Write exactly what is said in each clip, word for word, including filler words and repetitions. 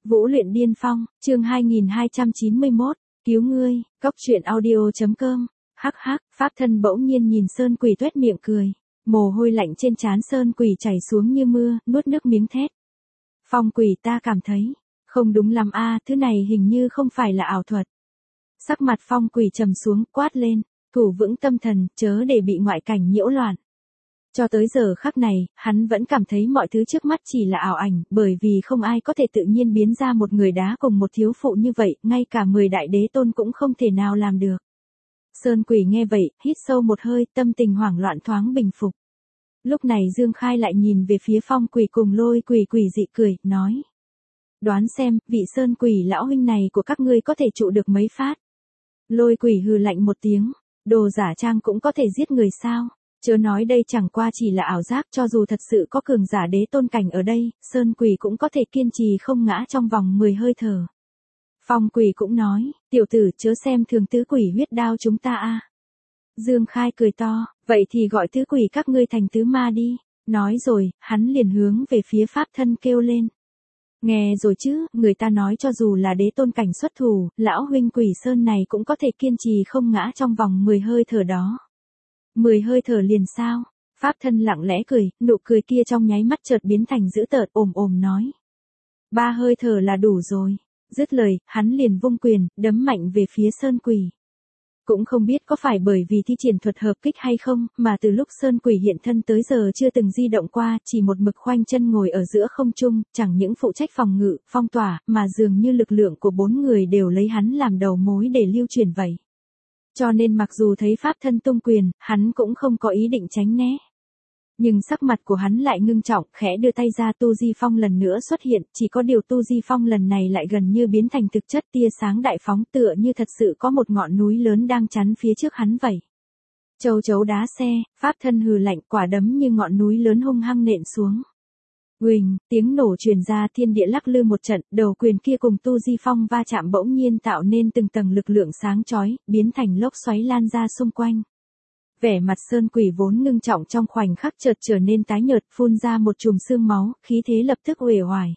Vũ luyện điên phong, chương hai nghìn hai trăm chín mươi mốt, cứu ngươi, cốc truyện audio.com, hắc hắc, pháp thân bỗng nhiên nhìn Sơn Quỷ tuét miệng cười, mồ hôi lạnh trên trán Sơn Quỷ chảy xuống như mưa, nuốt nước miếng thét. Phong Quỷ, ta cảm thấy, không đúng lắm a, thứ này hình như không phải là ảo thuật. Sắc mặt Phong Quỷ trầm xuống, quát lên, thủ vững tâm thần, chớ để bị ngoại cảnh nhiễu loạn. Cho tới giờ khắc này, hắn vẫn cảm thấy mọi thứ trước mắt chỉ là ảo ảnh, bởi vì không ai có thể tự nhiên biến ra một người đá cùng một thiếu phụ như vậy, ngay cả mười đại đế tôn cũng không thể nào làm được. Sơn Quỷ nghe vậy, hít sâu một hơi, tâm tình hoảng loạn thoáng bình phục. Lúc này Dương Khai lại nhìn về phía Phong Quỷ cùng Lôi Quỷ quỷ dị cười, nói. Đoán xem, vị Sơn Quỷ lão huynh này của các ngươi có thể trụ được mấy phát. Lôi Quỷ hừ lạnh một tiếng, đồ giả trang cũng có thể giết người sao? Chớ nói đây chẳng qua chỉ là ảo giác, cho dù thật sự có cường giả đế tôn cảnh ở đây, Sơn Quỷ cũng có thể kiên trì không ngã trong vòng mười hơi thở. Phong Quỷ cũng nói, tiểu tử chớ xem thường tứ quỷ huyết đao chúng ta a. Dương Khai cười to, vậy thì gọi tứ quỷ các ngươi thành tứ ma đi. Nói rồi, hắn liền hướng về phía pháp thân kêu lên. Nghe rồi chứ, người ta nói cho dù là đế tôn cảnh xuất thủ, lão huynh Quỷ Sơn này cũng có thể kiên trì không ngã trong vòng mười hơi thở đó. Mười hơi thở liền sao? Pháp thân lặng lẽ cười, nụ cười kia trong nháy mắt chợt biến thành dữ tợn, ồm ồm nói. Ba hơi thở là đủ rồi. Dứt lời, hắn liền vung quyền, đấm mạnh về phía Sơn Quỷ. Cũng không biết có phải bởi vì thi triển thuật hợp kích hay không, mà từ lúc Sơn Quỷ hiện thân tới giờ chưa từng di động qua, chỉ một mực khoanh chân ngồi ở giữa không trung, chẳng những phụ trách phòng ngự, phong tỏa, mà dường như lực lượng của bốn người đều lấy hắn làm đầu mối để lưu truyền vậy. Cho nên mặc dù thấy pháp thân tung quyền, hắn cũng không có ý định tránh né. Nhưng sắc mặt của hắn lại ngưng trọng, khẽ đưa tay ra, Tu Di Phong lần nữa xuất hiện, chỉ có điều Tu Di Phong lần này lại gần như biến thành thực chất, tia sáng đại phóng, tựa như thật sự có một ngọn núi lớn đang chắn phía trước hắn vậy. Châu chấu đá xe, pháp thân hừ lạnh, quả đấm như ngọn núi lớn hung hăng nện xuống. Uỳnh, tiếng nổ truyền ra, thiên địa lắc lư một trận, đầu quyền kia cùng Tu Di Phong va chạm bỗng nhiên tạo nên từng tầng lực lượng sáng chói, biến thành lốc xoáy lan ra xung quanh. Vẻ mặt Sơn Quỷ vốn ngưng trọng trong khoảnh khắc chợt trở nên tái nhợt, phun ra một chùm sương máu, khí thế lập tức uể oải.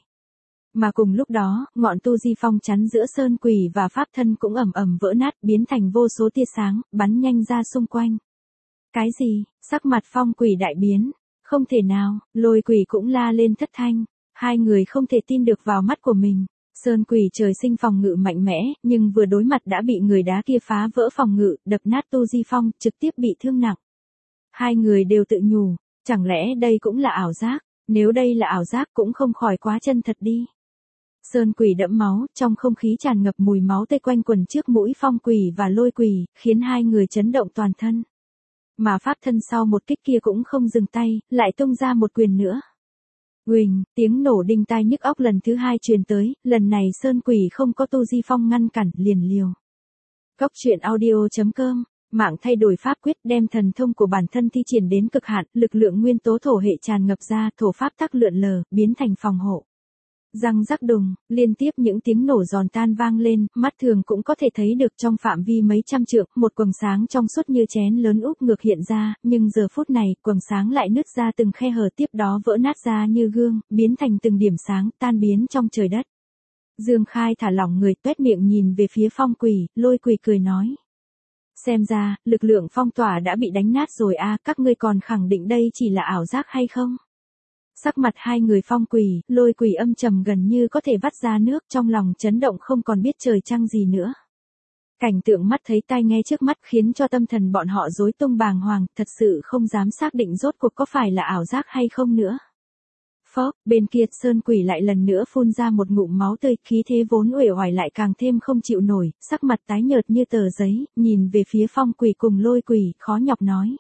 Mà cùng lúc đó, ngọn Tu Di Phong chắn giữa Sơn Quỷ và pháp thân cũng ầm ầm vỡ nát, biến thành vô số tia sáng, bắn nhanh ra xung quanh. Cái gì? Sắc mặt Phong Quỷ đại biến. Không thể nào, Lôi Quỷ cũng la lên thất thanh. Hai người không thể tin được vào mắt của mình. Sơn Quỷ trời sinh phòng ngự mạnh mẽ, nhưng vừa đối mặt đã bị người đá kia phá vỡ phòng ngự, đập nát Tu Di Phong, trực tiếp bị thương nặng. Hai người đều tự nhủ, chẳng lẽ đây cũng là ảo giác, nếu đây là ảo giác cũng không khỏi quá chân thật đi. Sơn Quỷ đẫm máu, trong không khí tràn ngập mùi máu tươi quanh quẩn trước mũi Phong Quỷ và Lôi Quỷ, khiến hai người chấn động toàn thân. Mà pháp thân sau một kích kia cũng không dừng tay, lại tung ra một quyền nữa. Uỳnh, tiếng nổ đinh tai nhức óc lần thứ hai truyền tới, lần này Sơn Quỷ không có Tu Di Phong ngăn cản, liền liều. Cốc truyện audio.com, mạng thay đổi pháp quyết, đem thần thông của bản thân thi triển đến cực hạn, lực lượng nguyên tố thổ hệ tràn ngập ra, thổ pháp tắc lượn lờ, biến thành phòng hộ. Răng rắc đùng, liên tiếp những tiếng nổ giòn tan vang lên, mắt thường cũng có thể thấy được trong phạm vi mấy trăm trượng, một quầng sáng trong suốt như chén lớn úp ngược hiện ra, nhưng giờ phút này, quầng sáng lại nứt ra từng khe hở, tiếp đó vỡ nát ra như gương, biến thành từng điểm sáng, tan biến trong trời đất. Dương Khai thả lỏng người, tuét miệng nhìn về phía Phong Quỷ, Lôi Quỷ cười nói. Xem ra, lực lượng phong tỏa đã bị đánh nát rồi a, các ngươi còn khẳng định đây chỉ là ảo giác hay không? Sắc mặt hai người Phong Quỷ, Lôi Quỷ âm trầm gần như có thể vắt ra nước, trong lòng chấn động không còn biết trời trăng gì nữa. Cảnh tượng mắt thấy tai nghe trước mắt khiến cho tâm thần bọn họ rối tung bàng hoàng, thật sự không dám xác định rốt cuộc có phải là ảo giác hay không nữa. Phốc, bên kia Sơn Quỷ lại lần nữa phun ra một ngụm máu tươi, khí thế vốn uể oải lại càng thêm không chịu nổi, sắc mặt tái nhợt như tờ giấy, nhìn về phía Phong Quỷ cùng Lôi Quỷ, khó nhọc nói.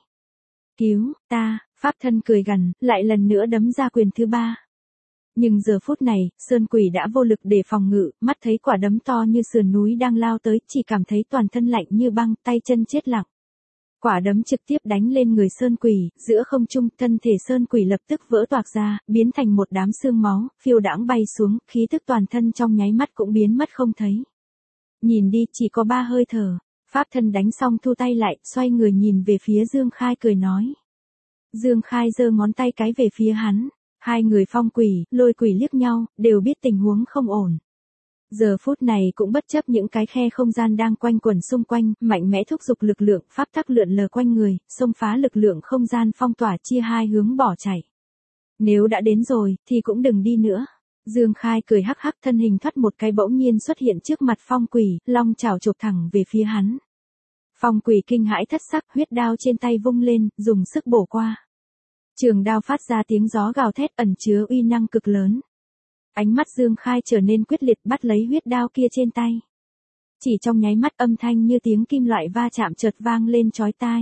Cứu, ta. Pháp thân cười gằn, lại lần nữa đấm ra quyền thứ ba. Nhưng giờ phút này, Sơn Quỷ đã vô lực để phòng ngự, mắt thấy quả đấm to như sườn núi đang lao tới, chỉ cảm thấy toàn thân lạnh như băng, tay chân chết lặng. Quả đấm trực tiếp đánh lên người Sơn Quỷ, giữa không trung, thân thể Sơn Quỷ lập tức vỡ toạc ra, biến thành một đám xương máu, phiêu đãng bay xuống, khí tức toàn thân trong nháy mắt cũng biến mất không thấy. Nhìn đi, chỉ có ba hơi thở. Pháp thân đánh xong thu tay lại, xoay người nhìn về phía Dương Khai cười nói. Dương Khai giơ ngón tay cái về phía hắn, hai người Phong Quỷ, Lôi Quỷ liếc nhau, đều biết tình huống không ổn. Giờ phút này cũng bất chấp những cái khe không gian đang quanh quẩn xung quanh, mạnh mẽ thúc giục lực lượng pháp tắc lượn lờ quanh người, xông phá lực lượng không gian phong tỏa chia hai hướng bỏ chạy. Nếu đã đến rồi, thì cũng đừng đi nữa. Dương Khai cười hắc hắc, thân hình thoát một cái bỗng nhiên xuất hiện trước mặt phong quỷ, long chảo chộp thẳng về phía hắn. Phong quỷ kinh hãi thất sắc, huyết đao trên tay vung lên, dùng sức bổ qua. Trường đao phát ra tiếng gió gào thét ẩn chứa uy năng cực lớn. Ánh mắt Dương Khai trở nên quyết liệt bắt lấy huyết đao kia trên tay. Chỉ trong nháy mắt âm thanh như tiếng kim loại va chạm chợt vang lên chói tai.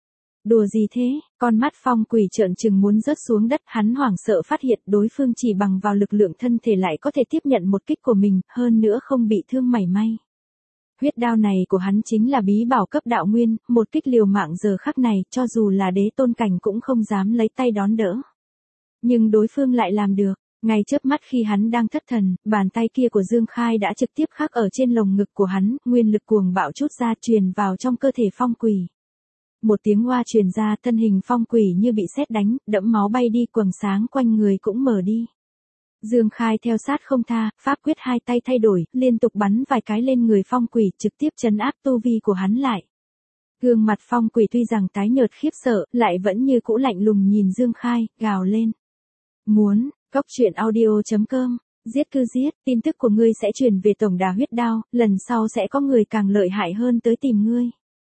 Đùa gì thế, con mắt phong quỷ trợn trừng muốn rớt xuống đất, hắn hoảng sợ phát hiện đối phương chỉ bằng vào lực lượng thân thể lại có thể tiếp nhận một kích của mình, hơn nữa không bị thương mảy may. Huyết đao này của hắn chính là bí bảo cấp đạo nguyên, một kích liều mạng giờ khắc này, cho dù là đế tôn cảnh cũng không dám lấy tay đón đỡ. Nhưng đối phương lại làm được, ngay chớp mắt khi hắn đang thất thần, bàn tay kia của Dương Khai đã trực tiếp khắc ở trên lồng ngực của hắn, nguyên lực cuồng bạo trút ra truyền vào trong cơ thể phong quỷ. Một tiếng oa truyền ra, thân hình phong quỷ như bị sét đánh, đẫm máu bay đi, quầng sáng quanh người cũng mở đi. Dương Khai theo sát không tha, pháp quyết hai tay thay đổi, liên tục bắn vài cái lên người phong quỷ, trực tiếp trấn áp tu vi của hắn lại. Gương mặt phong quỷ tuy rằng tái nhợt khiếp sợ, lại vẫn như cũ lạnh lùng nhìn Dương Khai, gào lên. Muốn, cốc truyện audio chấm com, giết cứ giết, tin tức của ngươi sẽ truyền về tổng đà huyết đao, lần sau sẽ có người càng lợi hại hơn tới tìm ngươi.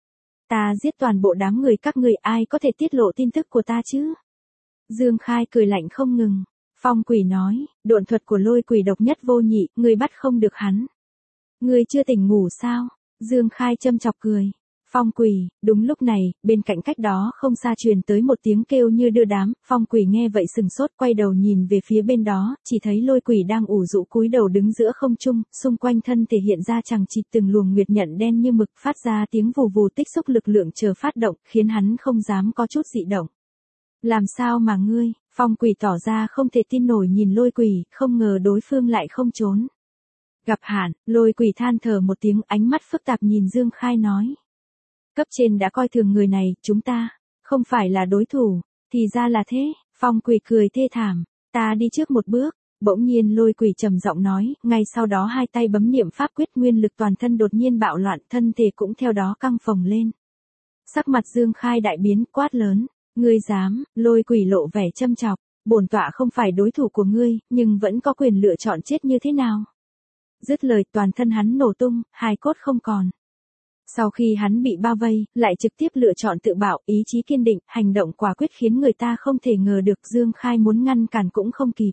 Ta giết toàn bộ đám người các ngươi, ai có thể tiết lộ tin tức của ta chứ? Dương Khai cười lạnh không ngừng. Phong quỷ nói, độn thuật của lôi quỷ độc nhất vô nhị, ngươi bắt không được hắn. Ngươi chưa tỉnh ngủ sao? Dương Khai châm chọc cười. Phong quỷ, đúng lúc này, bên cạnh cách đó không xa truyền tới một tiếng kêu như đưa đám, phong quỷ nghe vậy sừng sốt quay đầu nhìn về phía bên đó, chỉ thấy lôi quỷ đang ủ rũ cúi đầu đứng giữa không trung, xung quanh thân thể hiện ra chằng chịt từng luồng nguyệt nhận đen như mực phát ra tiếng vù vù tích xúc lực lượng chờ phát động, khiến hắn không dám có chút dị động. Làm sao mà ngươi, phong quỷ tỏ ra không thể tin nổi nhìn lôi quỷ, không ngờ đối phương lại không trốn. Gặp hạn, lôi quỷ than thở một tiếng, ánh mắt phức tạp nhìn Dương Khai nói. Cấp trên đã coi thường người này, chúng ta, không phải là đối thủ, thì ra là thế, phong quỷ cười thê thảm, ta đi trước một bước, bỗng nhiên lôi quỷ trầm giọng nói, ngay sau đó hai tay bấm niệm pháp quyết nguyên lực toàn thân đột nhiên bạo loạn, thân thể cũng theo đó căng phồng lên. Sắc mặt Dương Khai đại biến, quát lớn, ngươi dám, lôi quỷ lộ vẻ châm chọc, bổn tọa không phải đối thủ của ngươi, nhưng vẫn có quyền lựa chọn chết như thế nào. Dứt lời toàn thân hắn nổ tung, hài cốt không còn. Sau khi hắn bị bao vây, lại trực tiếp lựa chọn tự bạo, ý chí kiên định, hành động quả quyết khiến người ta không thể ngờ được Dương Khai muốn ngăn cản cũng không kịp.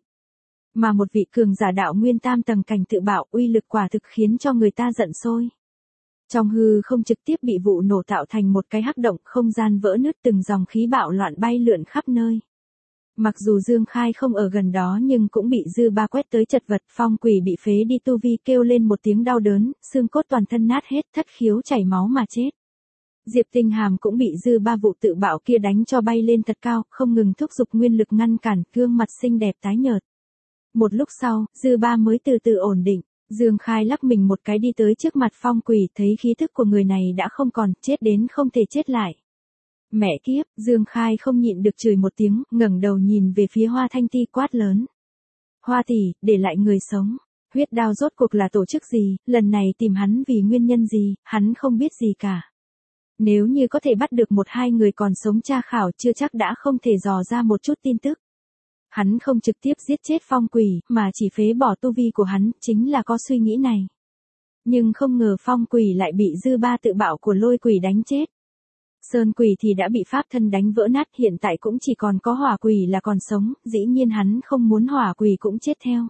Mà một vị cường giả đạo nguyên tam tầng cảnh tự bạo uy lực quả thực khiến cho người ta giận sôi. Trong hư không trực tiếp bị vụ nổ tạo thành một cái hắc động, không gian vỡ nứt, từng dòng khí bạo loạn bay lượn khắp nơi. Mặc dù Dương Khai không ở gần đó nhưng cũng bị dư ba quét tới chật vật, phong quỷ bị phế đi tu vi kêu lên một tiếng đau đớn, xương cốt toàn thân nát hết, thất khiếu chảy máu mà chết. Diệp Tinh Hàm cũng bị dư ba vụ tự bạo kia đánh cho bay lên thật cao, không ngừng thúc giục nguyên lực ngăn cản, gương mặt xinh đẹp tái nhợt. Một lúc sau, dư ba mới từ từ ổn định. Dương Khai lắc mình một cái đi tới trước mặt phong quỷ, thấy khí thức của người này đã không còn, chết đến không thể chết lại. Mẹ kiếp, Dương Khai không nhịn được chửi một tiếng, ngẩng đầu nhìn về phía Hoa Thanh Ti quát lớn. Hoa tỷ, để lại người sống. Huyết đao rốt cuộc là tổ chức gì, lần này tìm hắn vì nguyên nhân gì, hắn không biết gì cả. Nếu như có thể bắt được một hai người còn sống tra khảo chưa chắc đã không thể dò ra một chút tin tức. Hắn không trực tiếp giết chết phong quỷ, mà chỉ phế bỏ tu vi của hắn, chính là có suy nghĩ này. Nhưng không ngờ phong quỷ lại bị dư ba tự bạo của lôi quỷ đánh chết. Sơn quỷ thì đã bị pháp thân đánh vỡ nát, hiện tại cũng chỉ còn có hỏa quỷ là còn sống, dĩ nhiên hắn không muốn hỏa quỷ cũng chết theo.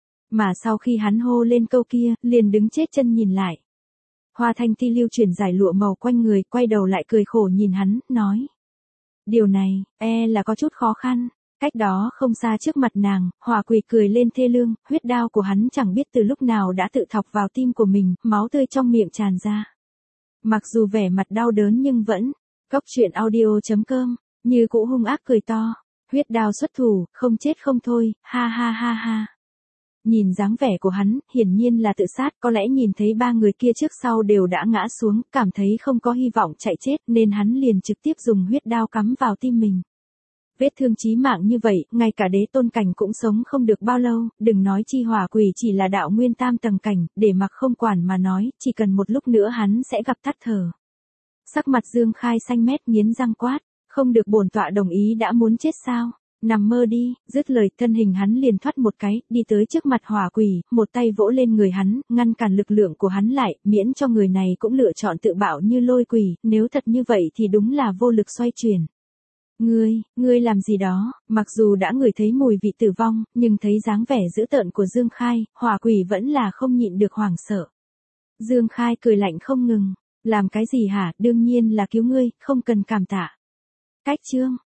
Mà sau khi hắn hô lên câu kia, liền đứng chết chân nhìn lại. Hoa Thanh Ti lưu chuyển giải lụa màu quanh người, quay đầu lại cười khổ nhìn hắn, nói. Điều này, e là có chút khó khăn. Cách đó không xa trước mặt nàng, hỏa quỷ cười lên thê lương, huyết đao của hắn chẳng biết từ lúc nào đã tự thọc vào tim của mình, máu tươi trong miệng tràn ra. Mặc dù vẻ mặt đau đớn nhưng vẫn, cốc truyện audio chấm com, như cũ hung ác cười to, huyết đao xuất thủ, không chết không thôi, ha ha ha ha. Nhìn dáng vẻ của hắn, hiển nhiên là tự sát, có lẽ nhìn thấy ba người kia trước sau đều đã ngã xuống, cảm thấy không có hy vọng chạy chết nên hắn liền trực tiếp dùng huyết đao cắm vào tim mình. Vết thương chí mạng như vậy, ngay cả đế tôn cảnh cũng sống không được bao lâu, đừng nói chi hỏa quỷ chỉ là đạo nguyên tam tầng cảnh, để mặc không quản mà nói, chỉ cần một lúc nữa hắn sẽ gặp tắt thở. Sắc mặt Dương Khai xanh mét nghiến răng quát, không được bổn tọa đồng ý đã muốn chết sao? Nằm mơ đi, dứt lời thân hình hắn liền thoát một cái, đi tới trước mặt hỏa quỷ, một tay vỗ lên người hắn, ngăn cản lực lượng của hắn lại, miễn cho người này cũng lựa chọn tự bạo như lôi quỷ, nếu thật như vậy thì đúng là vô lực xoay chuyển. Ngươi, ngươi làm gì đó, mặc dù đã ngửi thấy mùi vị tử vong, nhưng thấy dáng vẻ dữ tợn của Dương Khai, hỏa quỷ vẫn là không nhịn được hoảng sợ. Dương Khai cười lạnh không ngừng, làm cái gì hả, đương nhiên là cứu ngươi, không cần cảm tạ. Cách chương